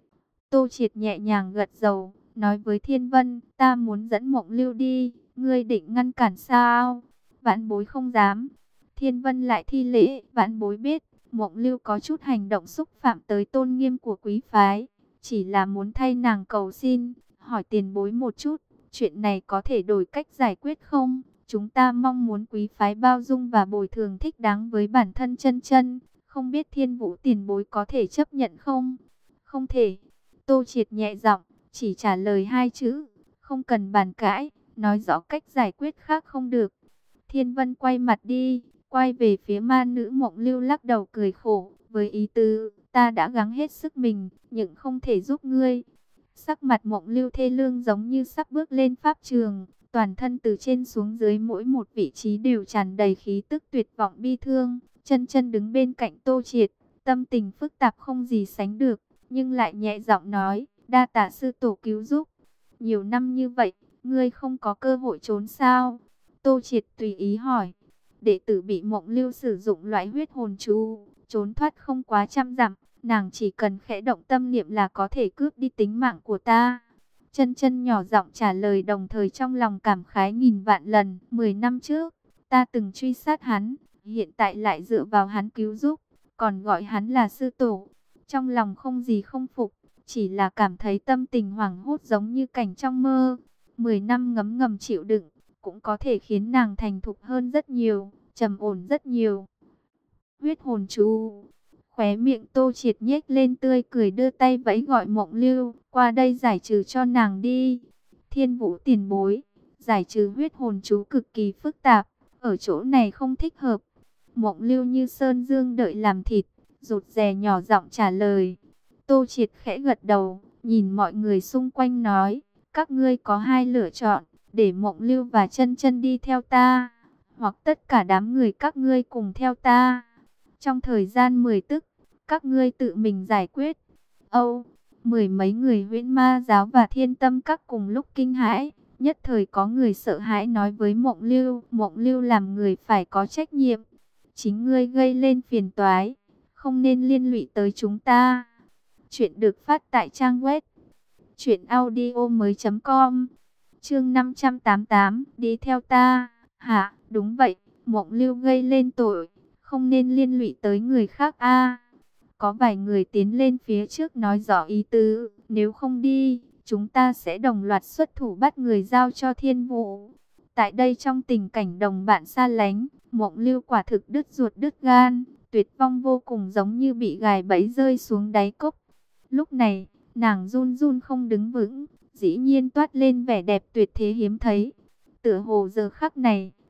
Speaker 1: Tô Triệt nhẹ nhàng gật đầu, nói với Thiên Vân, ta muốn dẫn Mộng Lưu đi, ngươi định ngăn cản sao? Vãn bối không dám. Thiên Vân lại thi lễ, vãn bối biết, Mộng Lưu có chút hành động xúc phạm tới tôn nghiêm của quý phái, chỉ là muốn thay nàng cầu xin, hỏi tiền bối một chút, chuyện này có thể đổi cách giải quyết không? Chúng ta mong muốn quý phái bao dung và bồi thường thích đáng với bản thân Chân Chân, không biết Thiên Vũ tiền bối có thể chấp nhận không? Không thể. Tô Triệt nhẹ giọng, chỉ trả lời hai chữ, không cần bàn cãi, nói rõ cách giải quyết khác không được. Thiên Vân quay mặt đi, quay về phía ma nữ Mộng Lưu lắc đầu cười khổ, với ý tứ, ta đã gắng hết sức mình, nhưng không thể giúp ngươi. Sắc mặt Mộng Lưu thê lương giống như sắp bước lên pháp trường, toàn thân từ trên xuống dưới mỗi một vị trí đều tràn đầy khí tức tuyệt vọng bi thương. Chân Chân đứng bên cạnh Tô Triệt, tâm tình phức tạp không gì sánh được, nhưng lại nhẹ giọng nói, đa tạ sư tổ cứu giúp. Nhiều năm như vậy, ngươi không có cơ hội trốn sao? Tô Triệt tùy ý hỏi. Đệ tử bị Mộng Lưu sử dụng loại huyết hồn chú, trốn thoát không quá trăm dặm, nàng chỉ cần khẽ động tâm niệm là có thể cướp đi tính mạng của ta. Chân Chân nhỏ giọng trả lời, đồng thời trong lòng cảm khái nghìn vạn lần. Mười năm trước, ta từng truy sát hắn, hiện tại lại dựa vào hắn cứu giúp, còn gọi hắn là sư tổ. Trong lòng không gì không phục, chỉ là cảm thấy tâm tình hoảng hốt giống như cảnh trong mơ. Mười năm ngấm ngầm chịu đựng, cũng có thể khiến nàng thành thục hơn rất nhiều, trầm ổn rất nhiều. Huyết hồn chú. Khóe miệng Tô Triệt nhếch lên tươi cười, đưa tay vẫy gọi Mộng Lưu, qua đây giải trừ cho nàng đi. Thiên Vũ tiền bối, giải trừ huyết hồn chú cực kỳ phức tạp, ở chỗ này không thích hợp. Mộng Lưu như sơn dương đợi làm thịt, rụt rè nhỏ giọng trả lời. Tô Triệt khẽ gật đầu, nhìn mọi người xung quanh nói, các ngươi có hai lựa chọn, để Mộng Lưu và Chân Chân đi theo ta, hoặc tất cả đám người các ngươi cùng theo ta. Trong thời gian mười tức, các ngươi tự mình giải quyết. Âu, mười mấy người Huyễn Ma giáo và Thiên Tâm các cùng lúc kinh hãi, nhất thời có người sợ hãi nói với Mộng Lưu, Mộng Lưu làm người phải có trách nhiệm. Chính ngươi gây lên phiền toái, không nên liên lụy tới chúng ta. Chuyện được phát tại trang web truyện audio mới chấm com. Chương năm trăm tám mươi tám, đi theo ta. Hả, đúng vậy, Mộng Lưu gây lên tội, không nên liên lụy tới người khác a. Có vài người tiến lên phía trước nói rõ ý tứ, nếu không đi, chúng ta sẽ đồng loạt xuất thủ bắt người giao cho Thiên Vũ. Tại đây trong tình cảnh đồng bạn xa lánh, Mộng Lưu quả thực đứt ruột đứt gan, tuyệt vong vô cùng, giống như bị gài bẫy rơi xuống đáy cốc. Lúc này, nàng run run không đứng vững, dĩ nhiên toát lên vẻ đẹp tuyệt thế hiếm thấy. Tựa hồ giờ khắc này,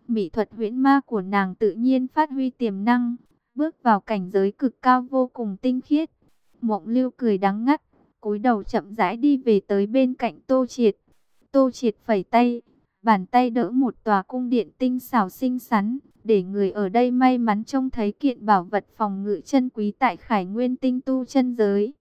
Speaker 1: mỹ thuật huyễn ma của nàng tự nhiên phát huy tiềm năng, bước vào cảnh giới cực cao vô cùng tinh khiết. Mộng Lưu cười đắng ngắt, cúi đầu chậm rãi đi về tới bên cạnh Tô Triệt. Tô Triệt phẩy tay, bàn tay đỡ một tòa cung điện tinh xảo xinh xắn, để người ở đây may mắn trông thấy kiện bảo vật phòng ngự chân quý tại Khải Nguyên Tinh tu chân giới.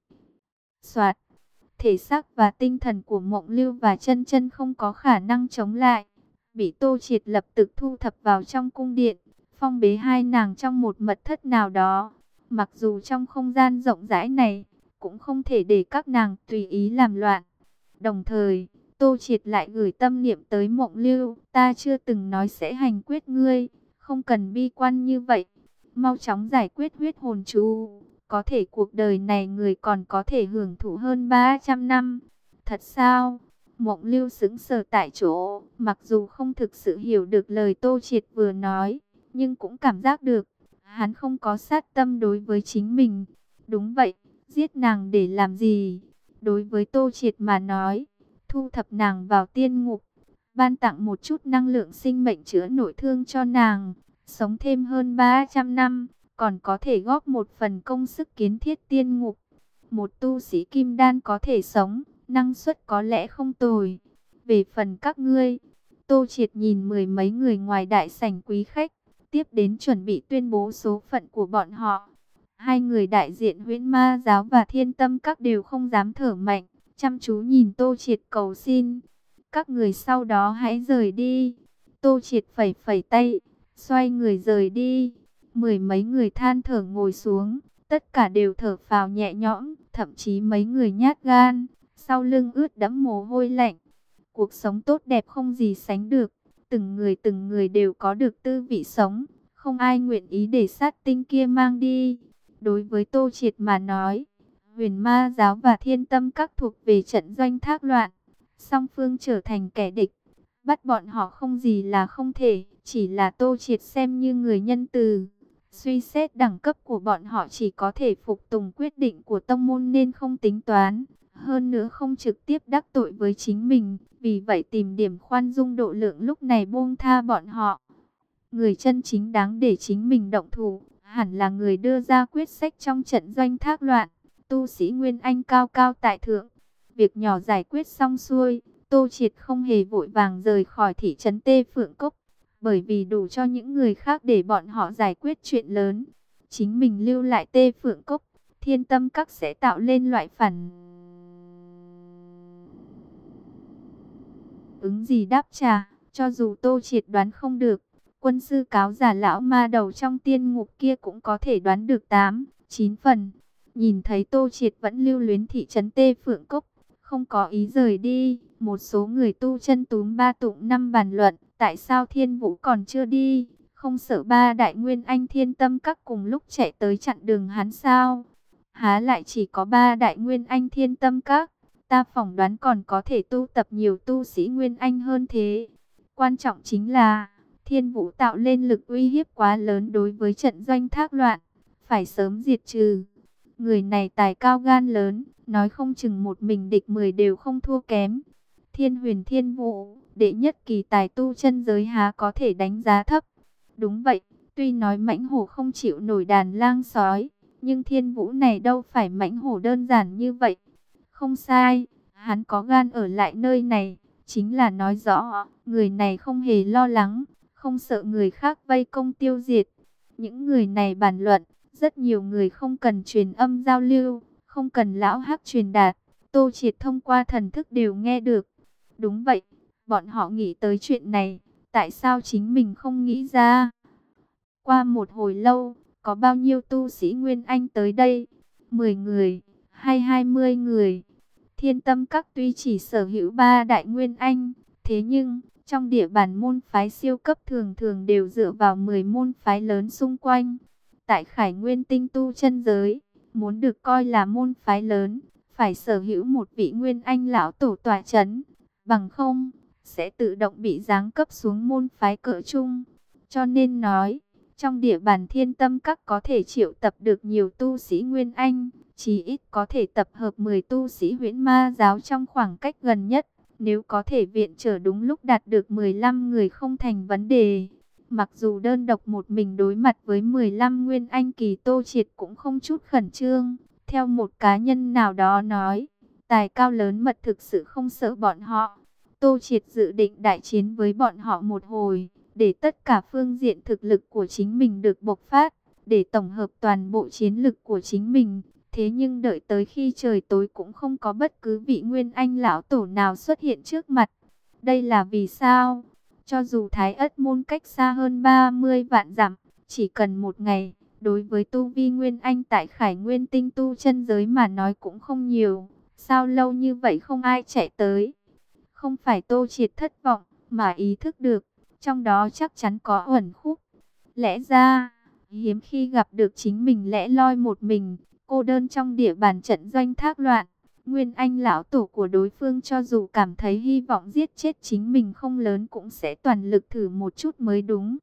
Speaker 1: Soạt, thể xác và tinh thần của Mộng Lưu và Chân Chân không có khả năng chống lại, bị Tô Triệt lập tức thu thập vào trong cung điện, phong bế hai nàng trong một mật thất nào đó. Mặc dù trong không gian rộng rãi này, cũng không thể để các nàng tùy ý làm loạn. Đồng thời, Tô Triệt lại gửi tâm niệm tới Mộng Lưu, ta chưa từng nói sẽ hành quyết ngươi, không cần bi quan như vậy, mau chóng giải quyết huyết hồn chú, có thể cuộc đời này người còn có thể hưởng thụ hơn ba trăm năm. Thật sao? Mộng Lưu sững sờ tại chỗ, mặc dù không thực sự hiểu được lời Tô Triệt vừa nói, nhưng cũng cảm giác được, hắn không có sát tâm đối với chính mình. Đúng vậy, giết nàng để làm gì? Đối với Tô Triệt mà nói, thu thập nàng vào tiên ngục, ban tặng một chút năng lượng sinh mệnh chữa nội thương cho nàng, sống thêm hơn ba trăm năm, còn có thể góp một phần công sức kiến thiết tiên ngục. Một tu sĩ kim đan có thể sống, năng suất có lẽ không tồi. Về phần các ngươi, Tô Triệt nhìn mười mấy người ngoài đại sảnh quý khách, tiếp đến chuẩn bị tuyên bố số phận của bọn họ. Hai người đại diện Huyễn Ma giáo và Thiên Tâm Các đều không dám thở mạnh, chăm chú nhìn Tô Triệt cầu xin. Các người sau đó hãy rời đi. Tô Triệt phẩy phẩy tay, xoay người rời đi. Mười mấy người than thở ngồi xuống, tất cả đều thở phào nhẹ nhõm, thậm chí mấy người nhát gan, sau lưng ướt đẫm mồ hôi lạnh. Cuộc sống tốt đẹp không gì sánh được, từng người từng người đều có được tư vị sống, không ai nguyện ý để sát tinh kia mang đi. Đối với Tô Triệt mà nói, Huyền Ma giáo và Thiên Tâm Các thuộc về trận doanh thác loạn, song phương trở thành kẻ địch, bắt bọn họ không gì là không thể, chỉ là Tô Triệt xem như người nhân từ, suy xét đẳng cấp của bọn họ chỉ có thể phục tùng quyết định của tông môn nên không tính toán, hơn nữa không trực tiếp đắc tội với chính mình, vì vậy tìm điểm khoan dung độ lượng lúc này buông tha bọn họ. Người chân chính đáng để chính mình động thủ, hẳn là người đưa ra quyết sách trong trận doanh thác loạn, tu sĩ Nguyên Anh cao cao tại thượng. Việc nhỏ giải quyết xong xuôi, Tô Triệt không hề vội vàng rời khỏi thị trấn Tê Phượng Cốc, bởi vì đủ cho những người khác để bọn họ giải quyết chuyện lớn. Chính mình lưu lại Tê Phượng Cốc, Thiên Tâm Các sẽ tạo lên loại phản ứng gì đáp trả, cho dù Tô Triệt đoán không được, quân sư cáo giả lão ma đầu trong tiên ngục kia cũng có thể đoán được tám, chín phần. Nhìn thấy Tô Triệt vẫn lưu luyến thị trấn Tê Phượng Cốc, không có ý rời đi, một số người tu chân túm ba tụng năm bàn luận, tại sao Thiên Vũ còn chưa đi, không sợ ba đại nguyên anh Thiên Tâm Các cùng lúc chạy tới chặn đường hắn sao? Há lại chỉ có ba đại nguyên anh Thiên Tâm Các, ta phỏng đoán còn có thể tu tập nhiều tu sĩ nguyên anh hơn thế. Quan trọng chính là, Thiên Vũ tạo lên lực uy hiếp quá lớn đối với trận doanh thác loạn, phải sớm diệt trừ. Người này tài cao gan lớn, nói không chừng một mình địch mười đều không thua kém. Thiên Huyền Thiên Vũ, đệ nhất kỳ tài tu chân giới há có thể đánh giá thấp. Đúng vậy, tuy nói mãnh hổ không chịu nổi đàn lang sói, nhưng Thiên Vũ này đâu phải mãnh hổ đơn giản như vậy. Không sai, hắn có gan ở lại nơi này, chính là nói rõ, người này không hề lo lắng, không sợ người khác vây công tiêu diệt. Những người này bàn luận, rất nhiều người không cần truyền âm giao lưu, không cần lão hắc truyền đạt, Tô Triệt thông qua thần thức đều nghe được. Đúng vậy, bọn họ nghĩ tới chuyện này, tại sao chính mình không nghĩ ra? Qua một hồi lâu, có bao nhiêu tu sĩ Nguyên Anh tới đây? mười người, hay hai mươi người? Thiên Tâm Các tuy chỉ sở hữu ba đại Nguyên Anh, thế nhưng, trong địa bàn môn phái siêu cấp thường thường đều dựa vào mười môn phái lớn xung quanh. Tại Khải Nguyên Tinh tu chân giới, muốn được coi là môn phái lớn, phải sở hữu một vị Nguyên Anh lão tổ tọa chấn, bằng không, sẽ tự động bị giáng cấp xuống môn phái cỡ trung. Cho nên nói, trong địa bàn Thiên Tâm Các có thể triệu tập được nhiều tu sĩ Nguyên Anh, chỉ ít có thể tập hợp mười tu sĩ Huyễn Ma giáo trong khoảng cách gần nhất. Nếu có thể viện trợ đúng lúc đạt được mười lăm người không thành vấn đề. Mặc dù đơn độc một mình đối mặt với mười lăm nguyên anh kỳ, Tô Triệt cũng không chút khẩn trương. Theo một cá nhân nào đó nói, tài cao lớn mật thực sự không sợ bọn họ. Tô Triệt dự định đại chiến với bọn họ một hồi, để tất cả phương diện thực lực của chính mình được bộc phát, để tổng hợp toàn bộ chiến lực của chính mình. Thế nhưng đợi tới khi trời tối cũng không có bất cứ vị nguyên anh lão tổ nào xuất hiện trước mặt. Đây là vì sao? Cho dù Thái Ất môn cách xa hơn ba mươi vạn dặm, chỉ cần một ngày, đối với tu vi nguyên anh tại Khải Nguyên tinh tu chân giới mà nói cũng không nhiều. Sao lâu như vậy không ai chạy tới? Không phải Tô Triệt thất vọng, mà ý thức được, trong đó chắc chắn có uẩn khúc. Lẽ ra, hiếm khi gặp được chính mình lẻ loi một mình, cô đơn trong địa bàn trận doanh thác loạn. Nguyên anh lão tổ của đối phương cho dù cảm thấy hy vọng giết chết chính mình không lớn cũng sẽ toàn lực thử một chút mới đúng.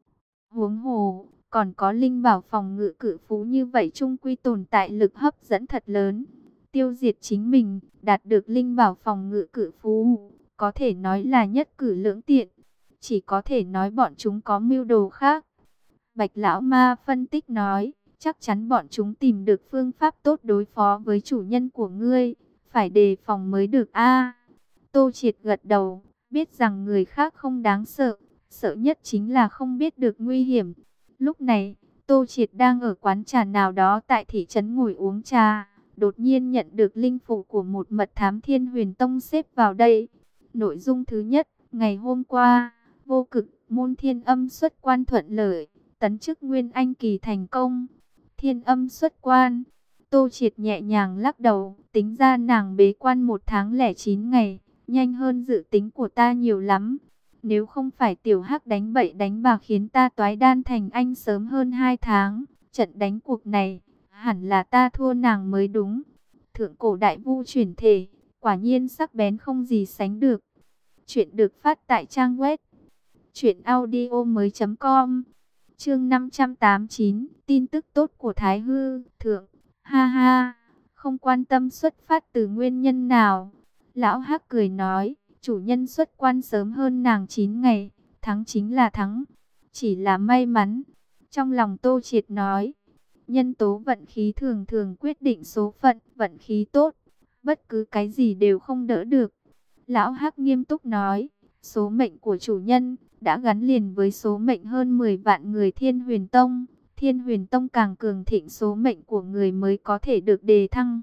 Speaker 1: Huống hồ, còn có linh bảo phòng ngự cự phú như vậy chung quy tồn tại lực hấp dẫn thật lớn. Tiêu diệt chính mình, đạt được linh bảo phòng ngự cự phú, có thể nói là nhất cử lưỡng tiện. Chỉ có thể nói bọn chúng có mưu đồ khác. Bạch Lão Ma phân tích nói, chắc chắn bọn chúng tìm được phương pháp tốt đối phó với chủ nhân của ngươi, phải đề phòng mới được a. Tô Triệt gật đầu, biết rằng người khác không đáng sợ, sợ nhất chính là không biết được nguy hiểm. Lúc này, Tô Triệt đang ở quán trà nào đó tại thị trấn ngồi uống trà, đột nhiên nhận được linh phủ của một mật thám Thiên Huyền Tông xếp vào đây. Nội dung thứ nhất, ngày hôm qua, vô cực môn Thiên Âm xuất quan thuận lợi, tấn chức nguyên anh kỳ thành công. Thiên Âm xuất quan, Tô Triệt nhẹ nhàng lắc đầu, tính ra nàng bế quan một tháng lẻ chín ngày, nhanh hơn dự tính của ta nhiều lắm. Nếu không phải tiểu hắc đánh bậy đánh bạc khiến ta toái đan thành anh sớm hơn hai tháng, trận đánh cuộc này, hẳn là ta thua nàng mới đúng. Thượng cổ đại vu chuyển thể, quả nhiên sắc bén không gì sánh được. Chuyện được phát tại trang web truyện audio mới chấm com. Chương năm trăm tám mươi chín, tin tức tốt của Thái Hư Thượng. Ha ha, không quan tâm xuất phát từ nguyên nhân nào. Lão Hắc cười nói, chủ nhân xuất quan sớm hơn nàng chín ngày, thắng chính là thắng, chỉ là may mắn. Trong lòng Tô Triệt nói, nhân tố vận khí thường thường quyết định số phận, vận khí tốt, bất cứ cái gì đều không đỡ được. Lão Hắc nghiêm túc nói, số mệnh của chủ nhân đã gắn liền với số mệnh hơn mười vạn người Thiên Huyền Tông. Thiên Huyền Tông càng cường thịnh, số mệnh của người mới có thể được đề thăng.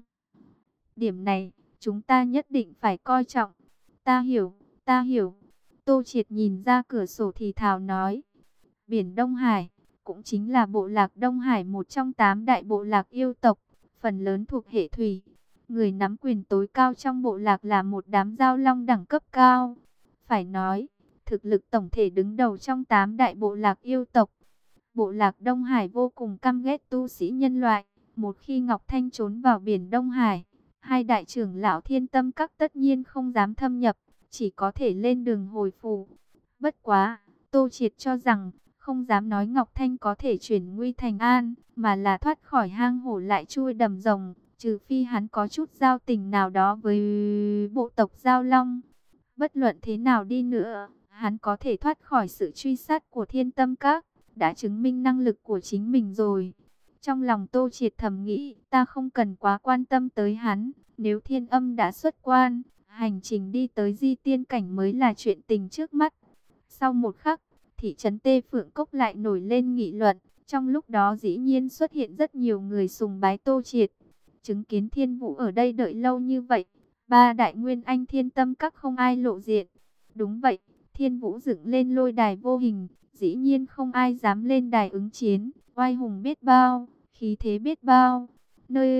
Speaker 1: Điểm này, chúng ta nhất định phải coi trọng. Ta hiểu, ta hiểu. Tô Triệt nhìn ra cửa sổ thì thào nói. Biển Đông Hải, cũng chính là bộ lạc Đông Hải, một trong tám đại bộ lạc yêu tộc, phần lớn thuộc hệ thủy. Người nắm quyền tối cao trong bộ lạc là một đám giao long đẳng cấp cao. Phải nói, thực lực tổng thể đứng đầu trong tám đại bộ lạc yêu tộc. Bộ lạc Đông Hải vô cùng căm ghét tu sĩ nhân loại. Một khi Ngọc Thanh trốn vào biển Đông Hải, hai đại trưởng lão Thiên Tâm Các tất nhiên không dám thâm nhập, chỉ có thể lên đường hồi phủ. Bất quá, Tô Triệt cho rằng, không dám nói Ngọc Thanh có thể chuyển nguy thành an, mà là thoát khỏi hang hổ lại chui đầm rồng, trừ phi hắn có chút giao tình nào đó với bộ tộc Giao Long. Bất luận thế nào đi nữa, hắn có thể thoát khỏi sự truy sát của Thiên Tâm Các, đã chứng minh năng lực của chính mình rồi. Trong lòng Tô Triệt thầm nghĩ, ta không cần quá quan tâm tới hắn, nếu Thiên Âm đã xuất quan, hành trình đi tới Di Tiên Cảnh mới là chuyện tình trước mắt. Sau một khắc, thị trấn Tê Phượng Cốc lại nổi lên nghị luận, trong lúc đó dĩ nhiên xuất hiện rất nhiều người sùng bái Tô Triệt. Chứng kiến Thiên Vũ ở đây đợi lâu như vậy, ba đại nguyên anh Thiên Tâm Các không ai lộ diện. Đúng vậy, Thiên Vũ dựng lên lôi đài vô hình, dĩ nhiên không ai dám lên đài ứng chiến, oai hùng biết bao, khí thế biết bao. Nơi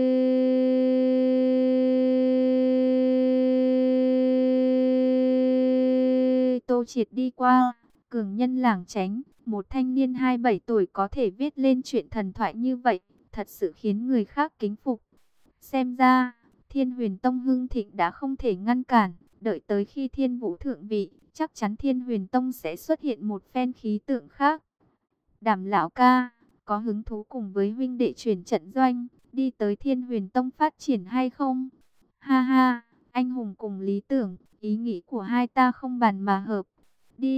Speaker 1: Tô Triệt đi qua, cường nhân lảng tránh, một thanh niên hai mươi bảy tuổi có thể viết lên chuyện thần thoại như vậy, thật sự khiến người khác kính phục. Xem ra, Thiên Huyền Tông hưng thịnh đã không thể ngăn cản, đợi tới khi Thiên Vũ thượng vị, chắc chắn Thiên Huyền Tông sẽ xuất hiện một phen khí tượng khác. Đàm lão ca, có hứng thú cùng với huynh đệ chuyển trận doanh, đi tới Thiên Huyền Tông phát triển hay không? Ha ha, anh hùng cùng lý tưởng, ý nghĩ của hai ta không bàn mà hợp. Đi,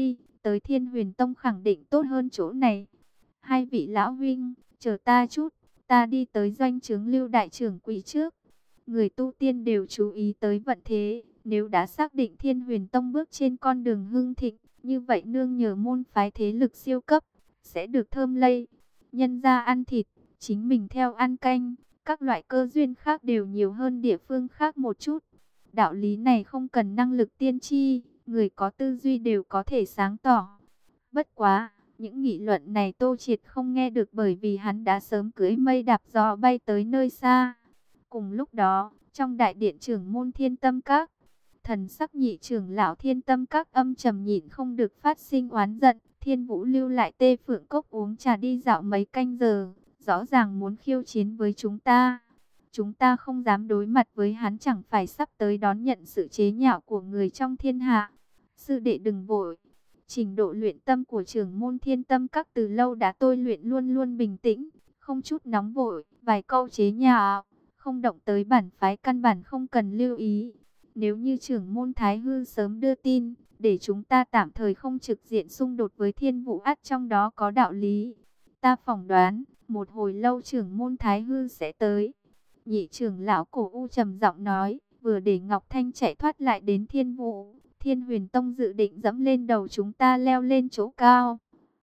Speaker 1: tới Thiên Huyền Tông khẳng định tốt hơn chỗ này. Hai vị lão huynh, chờ ta chút, ta đi tới doanh trướng Lưu đại trưởng quỹ trước. Người tu tiên đều chú ý tới vận thế, nếu đã xác định Thiên Huyền Tông bước trên con đường hưng thịnh, như vậy nương nhờ môn phái thế lực siêu cấp, sẽ được thơm lây. Nhân ra ăn thịt, chính mình theo ăn canh, các loại cơ duyên khác đều nhiều hơn địa phương khác một chút. Đạo lý này không cần năng lực tiên tri, người có tư duy đều có thể sáng tỏ. Bất quá, những nghị luận này Tô Triệt không nghe được bởi vì hắn đã sớm cưỡi mây đạp gió bay tới nơi xa. Cùng lúc đó, trong đại điện trưởng môn Thiên Tâm Các, thần sắc nhị trưởng lão Thiên Tâm Các âm trầm nhịn không được phát sinh oán giận. Thiên Vũ lưu lại Tê Phượng Cốc uống trà đi dạo mấy canh giờ, rõ ràng muốn khiêu chiến với chúng ta. Chúng ta không dám đối mặt với hắn, chẳng phải sắp tới đón nhận sự chế nhạo của người trong thiên hạ. Sư đệ đừng vội. Trình độ luyện tâm của trưởng môn Thiên Tâm Các từ lâu đã tôi luyện luôn luôn bình tĩnh, không chút nóng vội, vài câu chế nhạo, không động tới bản phái căn bản không cần lưu ý. Nếu như trưởng môn Thái Hư sớm đưa tin, để chúng ta tạm thời không trực diện xung đột với Thiên Vũ, ắt trong đó có đạo lý. Ta phỏng đoán, một hồi lâu trưởng môn Thái Hư sẽ tới. Nhị trưởng lão Cổ U trầm giọng nói, vừa để Ngọc Thanh chạy thoát lại đến Thiên Vũ, Thiên Huyền Tông dự định dẫm lên đầu chúng ta leo lên chỗ cao.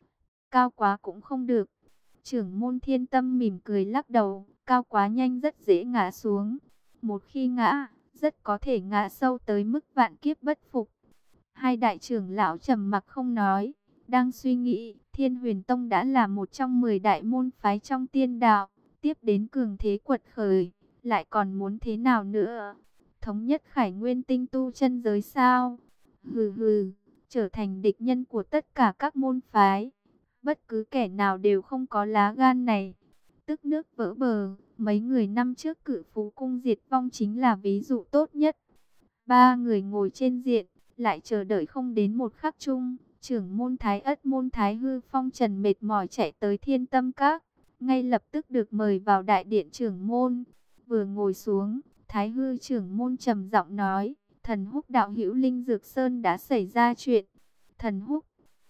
Speaker 1: Cao quá cũng không được. Trưởng môn Thiên Tâm mỉm cười lắc đầu, cao quá nhanh rất dễ ngã xuống. Một khi ngã, rất có thể ngã sâu tới mức vạn kiếp bất phục. Hai đại trưởng lão trầm mặc không nói, đang suy nghĩ, Thiên Huyền Tông đã là một trong mười đại môn phái trong tiên đạo, tiếp đến cường thế quật khởi, lại còn muốn thế nào nữa? Thống nhất Khải Nguyên tinh tu chân giới sao? Hừ hừ, trở thành địch nhân của tất cả các môn phái. Bất cứ kẻ nào đều không có lá gan này. Tức nước vỡ bờ, mấy người năm trước Cự Phú Cung diệt vong chính là ví dụ tốt nhất. Ba người ngồi trên diện, lại chờ đợi không đến một khắc chung. Trưởng môn Thái Ất môn Thái Hư phong trần mệt mỏi chạy tới Thiên Tâm Các, ngay lập tức được mời vào đại điện trưởng môn. Vừa ngồi xuống, Thái Hư trưởng môn trầm giọng nói, Thần Húc đạo hữu Linh Dược Sơn đã xảy ra chuyện. Thần Húc,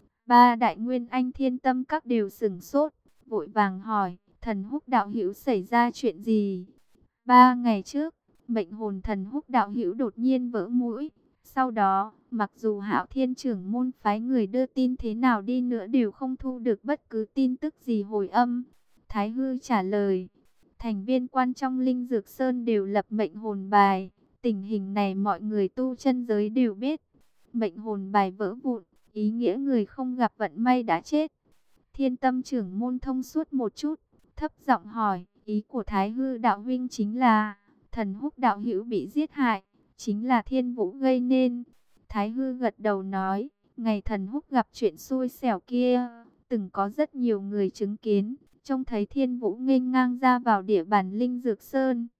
Speaker 1: ba đại nguyên anh Thiên Tâm Các đều sửng sốt, vội vàng hỏi, Thần Húc đạo hữu xảy ra chuyện gì? Ba ngày trước, mệnh hồn Thần Húc đạo hữu đột nhiên vỡ mũi. Sau đó, mặc dù Hạo Thiên trưởng môn phái người đưa tin thế nào đi nữa đều không thu được bất cứ tin tức gì hồi âm. Thái Hư trả lời, thành viên quan trong Linh Dược Sơn đều lập mệnh hồn bài. Tình hình này mọi người tu chân giới đều biết. Mệnh hồn bài vỡ vụn, ý nghĩa người không gặp vận may đã chết. Thiên Tâm trưởng môn thông suốt một chút, thấp giọng hỏi, ý của Thái Hư đạo huynh chính là, Thần Húc đạo hữu bị giết hại, chính là Thiên Vũ gây nên. Thái Hư gật đầu nói, ngày Thần Húc gặp chuyện xui xẻo kia, từng có rất nhiều người chứng kiến, trông thấy Thiên Vũ nghênh ngang ra vào địa bàn Linh Dược Sơn.